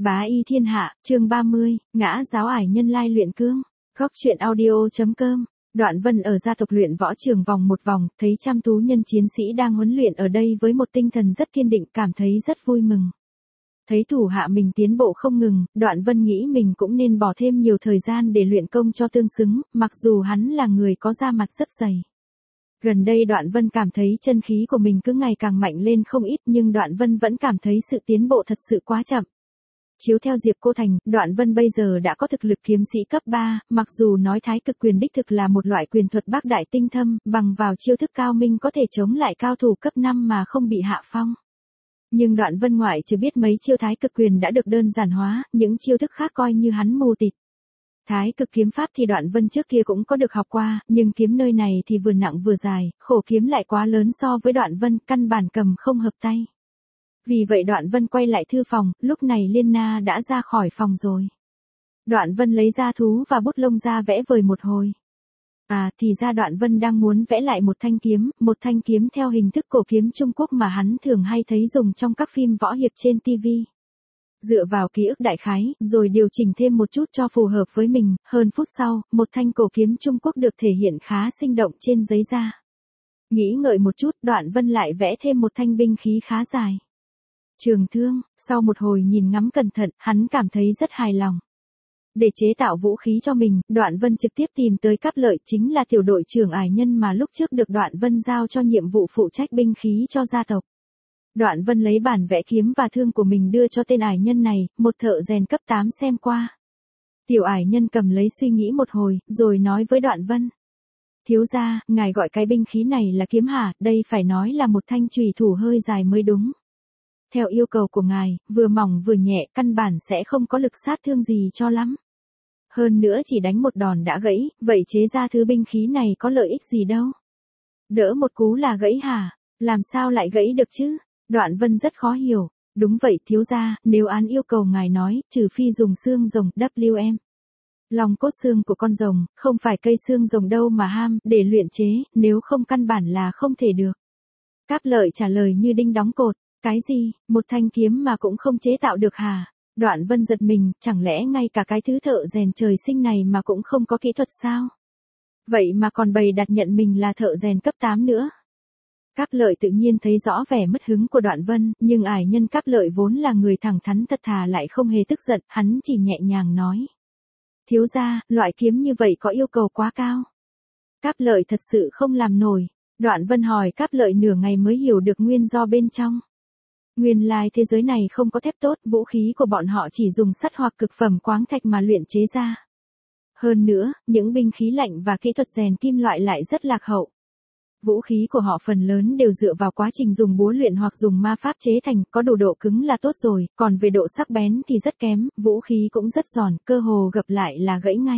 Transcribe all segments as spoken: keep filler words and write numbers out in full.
Bá y thiên hạ, chương ba mươi, ngã giáo ải nhân lai luyện cương. Góc truyện audio.com. Đoạn Vân ở gia tộc luyện võ trường vòng một vòng, thấy trăm tú nhân chiến sĩ đang huấn luyện ở đây với một tinh thần rất kiên định, cảm thấy rất vui mừng. Thấy thủ hạ mình tiến bộ không ngừng, Đoạn Vân nghĩ mình cũng nên bỏ thêm nhiều thời gian để luyện công cho tương xứng, mặc dù hắn là người có da mặt rất dày. Gần đây Đoạn Vân cảm thấy chân khí của mình cứ ngày càng mạnh lên không ít, nhưng Đoạn Vân vẫn cảm thấy sự tiến bộ thật sự quá chậm. Chiếu theo Diệp Cô Thành, Đoạn Vân bây giờ đã có thực lực kiếm sĩ cấp ba, mặc dù nói Thái Cực Quyền đích thực là một loại quyền thuật bác đại tinh thâm, bằng vào chiêu thức cao minh có thể chống lại cao thủ cấp năm mà không bị hạ phong. Nhưng Đoạn Vân ngoại trừ biết mấy chiêu Thái Cực Quyền đã được đơn giản hóa, những chiêu thức khác coi như hắn mù tịt. Thái Cực kiếm pháp thì Đoạn Vân trước kia cũng có được học qua, nhưng kiếm nơi này thì vừa nặng vừa dài, khổ kiếm lại quá lớn so với Đoạn Vân, căn bản cầm không hợp tay. Vì vậy Đoạn Vân quay lại thư phòng, lúc này Liên Na đã ra khỏi phòng rồi. Đoạn Vân lấy ra thú và bút lông ra vẽ vời một hồi. À, thì ra Đoạn Vân đang muốn vẽ lại một thanh kiếm, một thanh kiếm theo hình thức cổ kiếm Trung Quốc mà hắn thường hay thấy dùng trong các phim võ hiệp trên ti vi. Dựa vào ký ức đại khái, rồi điều chỉnh thêm một chút cho phù hợp với mình, hơn phút sau, một thanh cổ kiếm Trung Quốc được thể hiện khá sinh động trên giấy da. Nghĩ ngợi một chút, Đoạn Vân lại vẽ thêm một thanh binh khí khá dài. Trường thương, sau một hồi nhìn ngắm cẩn thận, hắn cảm thấy rất hài lòng. Để chế tạo vũ khí cho mình, Đoạn Vân trực tiếp tìm tới Cáp Lợi, chính là tiểu đội trưởng ải nhân mà lúc trước được Đoạn Vân giao cho nhiệm vụ phụ trách binh khí cho gia tộc. Đoạn Vân lấy bản vẽ kiếm và thương của mình đưa cho tên ải nhân này, một thợ rèn cấp tám xem qua. Tiểu ải nhân cầm lấy suy nghĩ một hồi, rồi nói với Đoạn Vân. Thiếu gia, ngài gọi cái binh khí này là kiếm hả, đây phải nói là một thanh chùy thủ hơi dài mới đúng. Theo yêu cầu của ngài, vừa mỏng vừa nhẹ, căn bản sẽ không có lực sát thương gì cho lắm. Hơn nữa chỉ đánh một đòn đã gãy, vậy chế ra thứ binh khí này có lợi ích gì đâu. Đỡ một cú là gãy hả, làm sao lại gãy được chứ? Đoạn Vân rất khó hiểu. Đúng vậy thiếu gia, nếu án yêu cầu ngài nói, trừ phi dùng xương rồng W M. Lòng cốt xương của con rồng, không phải cây xương rồng đâu mà ham, để luyện chế, nếu không căn bản là không thể được. Cáp Lợi trả lời như đinh đóng cột. Cái gì, một thanh kiếm mà cũng không chế tạo được hả? Đoạn Vân giật mình, chẳng lẽ ngay cả cái thứ thợ rèn trời sinh này mà cũng không có kỹ thuật sao? Vậy mà còn bày đặt nhận mình là thợ rèn cấp tám nữa. Cáp Lợi tự nhiên thấy rõ vẻ mất hứng của Đoạn Vân, nhưng ải nhân Cáp Lợi vốn là người thẳng thắn thật thà lại không hề tức giận, hắn chỉ nhẹ nhàng nói. Thiếu gia, loại kiếm như vậy có yêu cầu quá cao. Cáp Lợi thật sự không làm nổi. Đoạn Vân hỏi Cáp Lợi nửa ngày mới hiểu được nguyên do bên trong. Nguyên lai thế giới này không có thép tốt, vũ khí của bọn họ chỉ dùng sắt hoặc cực phẩm khoáng thạch mà luyện chế ra. Hơn nữa, những binh khí lạnh và kỹ thuật rèn kim loại lại rất lạc hậu. Vũ khí của họ phần lớn đều dựa vào quá trình dùng búa luyện hoặc dùng ma pháp chế thành, có đủ độ cứng là tốt rồi, còn về độ sắc bén thì rất kém, vũ khí cũng rất giòn, cơ hồ gập lại là gãy ngay.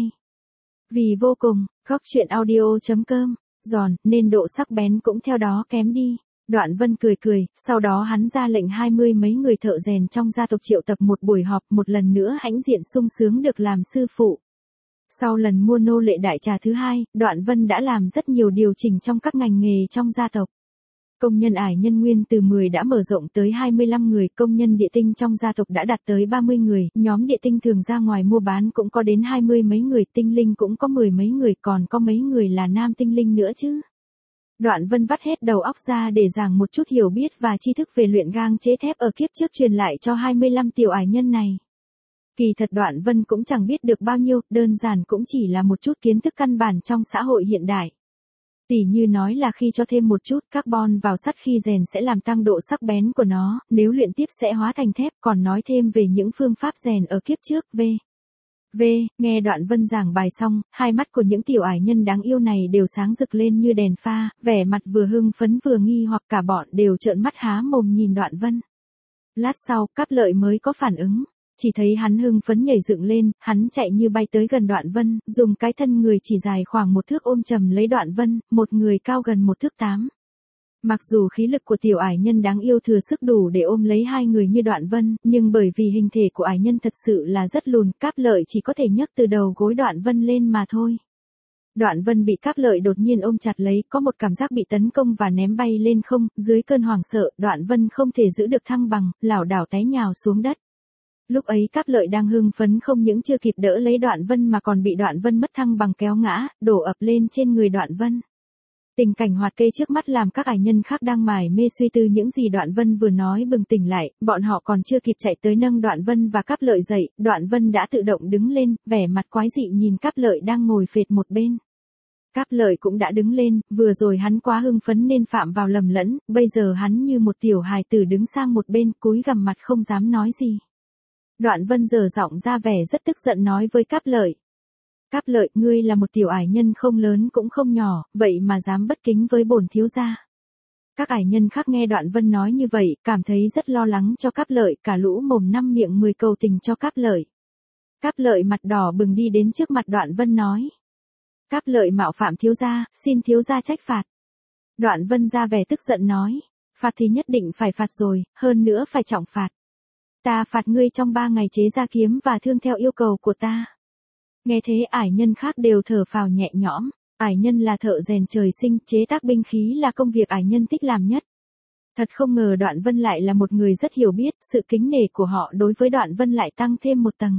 Vì vô cùng, góc truyện audio.com, giòn, nên độ sắc bén cũng theo đó kém đi. Đoạn Vân cười cười, sau đó hắn ra lệnh hai mươi mấy người thợ rèn trong gia tộc triệu tập một buổi họp, một lần nữa hãnh diện sung sướng được làm sư phụ. Sau lần mua nô lệ đại trà thứ hai, Đoạn Vân đã làm rất nhiều điều chỉnh trong các ngành nghề trong gia tộc. Công nhân ải nhân nguyên từ mười đã mở rộng tới hai mươi lăm người, công nhân địa tinh trong gia tộc đã đạt tới ba mươi người, nhóm địa tinh thường ra ngoài mua bán cũng có đến hai mươi mấy người, tinh linh cũng có mười mấy người, còn có mấy người là nam tinh linh nữa chứ. Đoạn Vân vắt hết đầu óc ra để giảng một chút hiểu biết và tri thức về luyện gang chế thép ở kiếp trước truyền lại cho hai mươi lăm tiểu ải nhân này. Kỳ thật Đoạn Vân cũng chẳng biết được bao nhiêu, đơn giản cũng chỉ là một chút kiến thức căn bản trong xã hội hiện đại. Tỉ như nói là khi cho thêm một chút carbon vào sắt khi rèn sẽ làm tăng độ sắc bén của nó, nếu luyện tiếp sẽ hóa thành thép, còn nói thêm về những phương pháp rèn ở kiếp trước, v. V, nghe Đoạn Vân giảng bài xong, hai mắt của những tiểu ải nhân đáng yêu này đều sáng rực lên như đèn pha, vẻ mặt vừa hưng phấn vừa nghi hoặc cả bọn đều trợn mắt há mồm nhìn Đoạn Vân. Lát sau, Cáp Lợi mới có phản ứng, chỉ thấy hắn hưng phấn nhảy dựng lên, hắn chạy như bay tới gần Đoạn Vân, dùng cái thân người chỉ dài khoảng một thước ôm chầm lấy Đoạn Vân, một người cao gần một thước tám. Mặc dù khí lực của tiểu ải nhân đáng yêu thừa sức đủ để ôm lấy hai người như Đoạn Vân, nhưng bởi vì hình thể của ải nhân thật sự là rất lùn, Cáp Lợi chỉ có thể nhấc từ đầu gối Đoạn Vân lên mà thôi. Đoạn Vân bị Cáp Lợi đột nhiên ôm chặt lấy, có một cảm giác bị tấn công và ném bay lên không, dưới cơn hoảng sợ, Đoạn Vân không thể giữ được thăng bằng, lảo đảo té nhào xuống đất. Lúc ấy Cáp Lợi đang hưng phấn không những chưa kịp đỡ lấy Đoạn Vân mà còn bị Đoạn Vân mất thăng bằng kéo ngã, đổ ập lên trên người Đoạn Vân. Tình cảnh hoạt kê trước mắt làm các ải nhân khác đang mải mê suy tư những gì Đoạn Vân vừa nói bừng tỉnh lại, bọn họ còn chưa kịp chạy tới nâng Đoạn Vân và Cáp Lợi dậy, Đoạn Vân đã tự động đứng lên, vẻ mặt quái dị nhìn Cáp Lợi đang ngồi phệt một bên. Cáp Lợi cũng đã đứng lên, vừa rồi hắn quá hưng phấn nên phạm vào lầm lẫn, bây giờ hắn như một tiểu hài tử đứng sang một bên, cúi gằm mặt không dám nói gì. Đoạn Vân giở giọng ra vẻ rất tức giận nói với Cáp Lợi. Cáp Lợi, ngươi là một tiểu ải nhân không lớn cũng không nhỏ, vậy mà dám bất kính với bổn thiếu gia. Các ải nhân khác nghe Đoạn Vân nói như vậy, cảm thấy rất lo lắng cho Cáp Lợi, cả lũ mồm năm miệng mười cầu tình cho Cáp Lợi. Cáp Lợi mặt đỏ bừng đi đến trước mặt Đoạn Vân nói. Cáp Lợi mạo phạm thiếu gia, xin thiếu gia trách phạt. Đoạn Vân ra vẻ tức giận nói, phạt thì nhất định phải phạt rồi, hơn nữa phải trọng phạt. Ta phạt ngươi trong ba ngày chế ra kiếm và thương theo yêu cầu của ta. Nghe thế ải nhân khác đều thở phào nhẹ nhõm, ải nhân là thợ rèn trời sinh, chế tác binh khí là công việc ải nhân thích làm nhất. Thật không ngờ Đoạn Vân lại là một người rất hiểu biết, sự kính nể của họ đối với Đoạn Vân lại tăng thêm một tầng.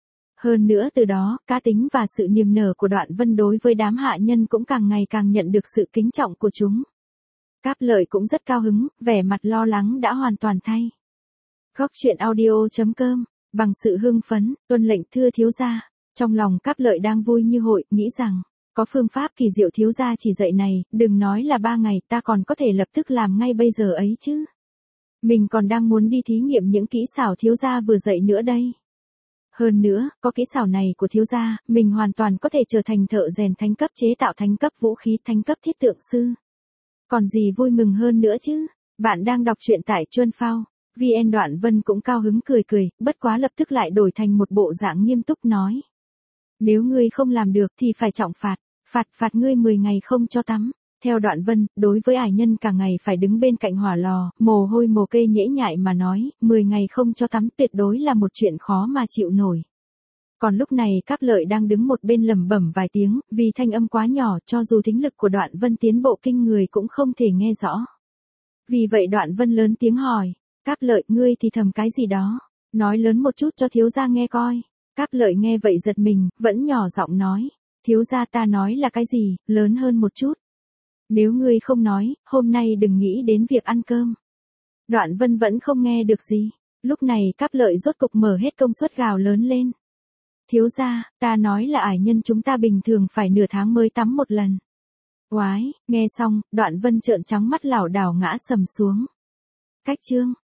Hơn nữa từ đó, cá tính và sự niềm nở của Đoạn Vân đối với đám hạ nhân cũng càng ngày càng nhận được sự kính trọng của chúng. Cáp Lợi cũng rất cao hứng, vẻ mặt lo lắng đã hoàn toàn thay. Góc truyện audio chấm com, bằng sự hưng phấn, tuân lệnh thưa thiếu gia. Trong lòng Cáp Lợi đang vui như hội, nghĩ rằng, có phương pháp kỳ diệu thiếu gia chỉ dạy này, đừng nói là ba ngày, ta còn có thể lập tức làm ngay bây giờ ấy chứ. Mình còn đang muốn đi thí nghiệm những kỹ xảo thiếu gia vừa dạy nữa đây. Hơn nữa, có kỹ xảo này của thiếu gia, mình hoàn toàn có thể trở thành thợ rèn thánh cấp chế tạo thánh cấp vũ khí thánh cấp thiết tượng sư. Còn gì vui mừng hơn nữa chứ? Bạn đang đọc truyện tại Chuân Phao. vê en Đoạn Vân cũng cao hứng cười cười, bất quá lập tức lại đổi thành một bộ dạng nghiêm túc nói. Nếu ngươi không làm được thì phải trọng phạt, phạt phạt ngươi mười ngày không cho tắm. Theo Đoạn Vân, đối với ải nhân cả ngày phải đứng bên cạnh hỏa lò, mồ hôi mồ kê nhễ nhại mà nói, mười ngày không cho tắm tuyệt đối là một chuyện khó mà chịu nổi. Còn lúc này Cáp Lợi đang đứng một bên lẩm bẩm vài tiếng, vì thanh âm quá nhỏ cho dù thính lực của Đoạn Vân tiến bộ kinh người cũng không thể nghe rõ. Vì vậy Đoạn Vân lớn tiếng hỏi, Cáp Lợi ngươi thì thầm cái gì đó, nói lớn một chút cho thiếu gia nghe coi. Cáp Lợi nghe vậy giật mình, vẫn nhỏ giọng nói, thiếu gia ta nói là cái gì, lớn hơn một chút. Nếu ngươi không nói, hôm nay đừng nghĩ đến việc ăn cơm. Đoạn Vân vẫn không nghe được gì. Lúc này Cáp Lợi rốt cục mở hết công suất gào lớn lên. Thiếu gia, ta nói là ải nhân chúng ta bình thường phải nửa tháng mới tắm một lần. Oái, nghe xong, Đoạn Vân trợn trắng mắt lảo đảo ngã sầm xuống. Cách chương.